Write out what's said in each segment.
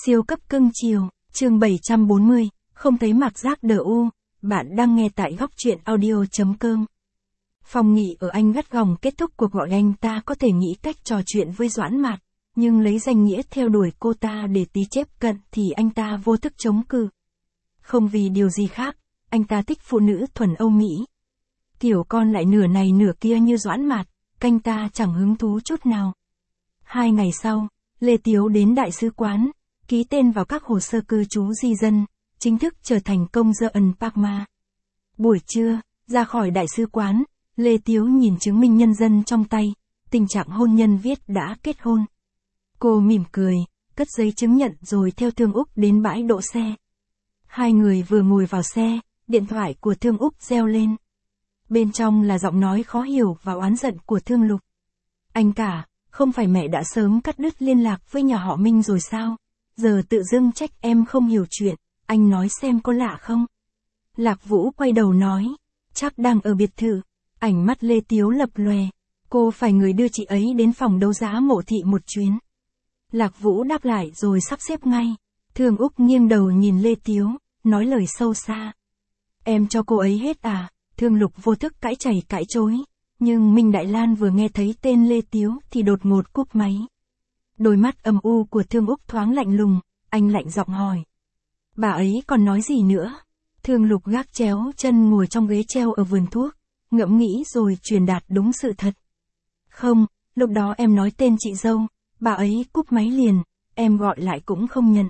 Siêu cấp cưng chiều, chương 740, không thấy Mạc Giác đờ u, bạn đang nghe tại góc truyện audio.com. Phòng nghỉ ở Anh gắt gỏng kết thúc cuộc gọi, anh ta có thể nghĩ cách trò chuyện với Doãn Mạt, nhưng lấy danh nghĩa theo đuổi cô ta để tí chép cận thì anh ta vô thức chống cự. Không vì điều gì khác, anh ta thích phụ nữ thuần Âu Mỹ. Kiểu con lại nửa này nửa kia như Doãn Mạt, anh ta chẳng hứng thú chút nào. 2 ngày sau, Lê Tiếu đến đại sứ quán, ký tên vào các hồ sơ cư trú di dân, chính thức trở thành công dân Parma. Buổi trưa, ra khỏi đại sứ quán, Lê Tiếu nhìn chứng minh nhân dân trong tay, tình trạng hôn nhân viết đã kết hôn. Cô mỉm cười, cất giấy chứng nhận rồi theo Thương Úc đến bãi đỗ xe. Hai người vừa ngồi vào xe, điện thoại của Thương Úc reo lên. Bên trong là giọng nói khó hiểu và oán giận của Thương Lục. Anh cả, không phải mẹ đã sớm cắt đứt liên lạc với nhà họ Minh rồi sao? Giờ tự dưng trách em không hiểu chuyện, anh nói xem có lạ không? Lạc Vũ quay đầu nói, chắc đang ở biệt thự. Ánh mắt Lê Tiếu lập lòe, cô phải người đưa chị ấy đến phòng đấu giá Mộ Thị một chuyến. Lạc Vũ đáp lại rồi sắp xếp ngay. Thương Úc nghiêng đầu nhìn Lê Tiếu, nói lời sâu xa. Em cho cô ấy hết à? Thương Lục vô thức cãi chảy cãi chối, nhưng Minh Đại Lan vừa nghe thấy tên Lê Tiếu thì đột ngột cúp máy. Đôi mắt âm u của Thương Úc thoáng lạnh lùng, anh lạnh giọng hỏi. Bà ấy còn nói gì nữa? Thương Lục gác chéo chân ngồi trong ghế treo ở vườn thuốc, ngẫm nghĩ rồi truyền đạt đúng sự thật. Không, lúc đó em nói tên chị dâu, bà ấy cúp máy liền, em gọi lại cũng không nhận.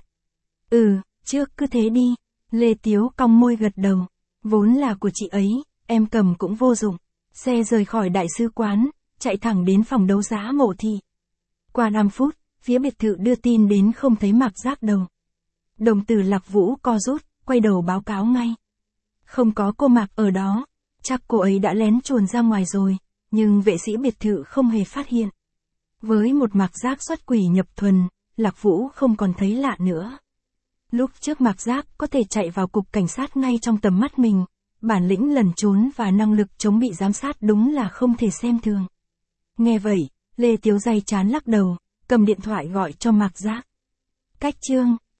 Trước cứ thế đi. Lê Tiếu cong môi gật đầu, vốn là của chị ấy, em cầm cũng vô dụng. Xe rời khỏi đại sứ quán, chạy thẳng đến phòng đấu giá Mộ Thị. Qua 5 phút, phía biệt thự đưa tin đến không thấy Mạc Giác đâu. Đồng tử Lạc Vũ co rút, quay đầu báo cáo ngay. Không có cô Mạc ở đó, chắc cô ấy đã lén chuồn ra ngoài rồi, nhưng vệ sĩ biệt thự không hề phát hiện. Với một Mạc Giác xuất quỷ nhập thuần, Lạc Vũ không còn thấy lạ nữa. Lúc trước Mạc Giác có thể chạy vào cục cảnh sát ngay trong tầm mắt mình, bản lĩnh lẩn trốn và năng lực chống bị giám sát đúng là không thể xem thường. Nghe vậy, Lê Tiếu day chán lắc đầu, cầm điện thoại gọi cho Mạc Giác. Cách chương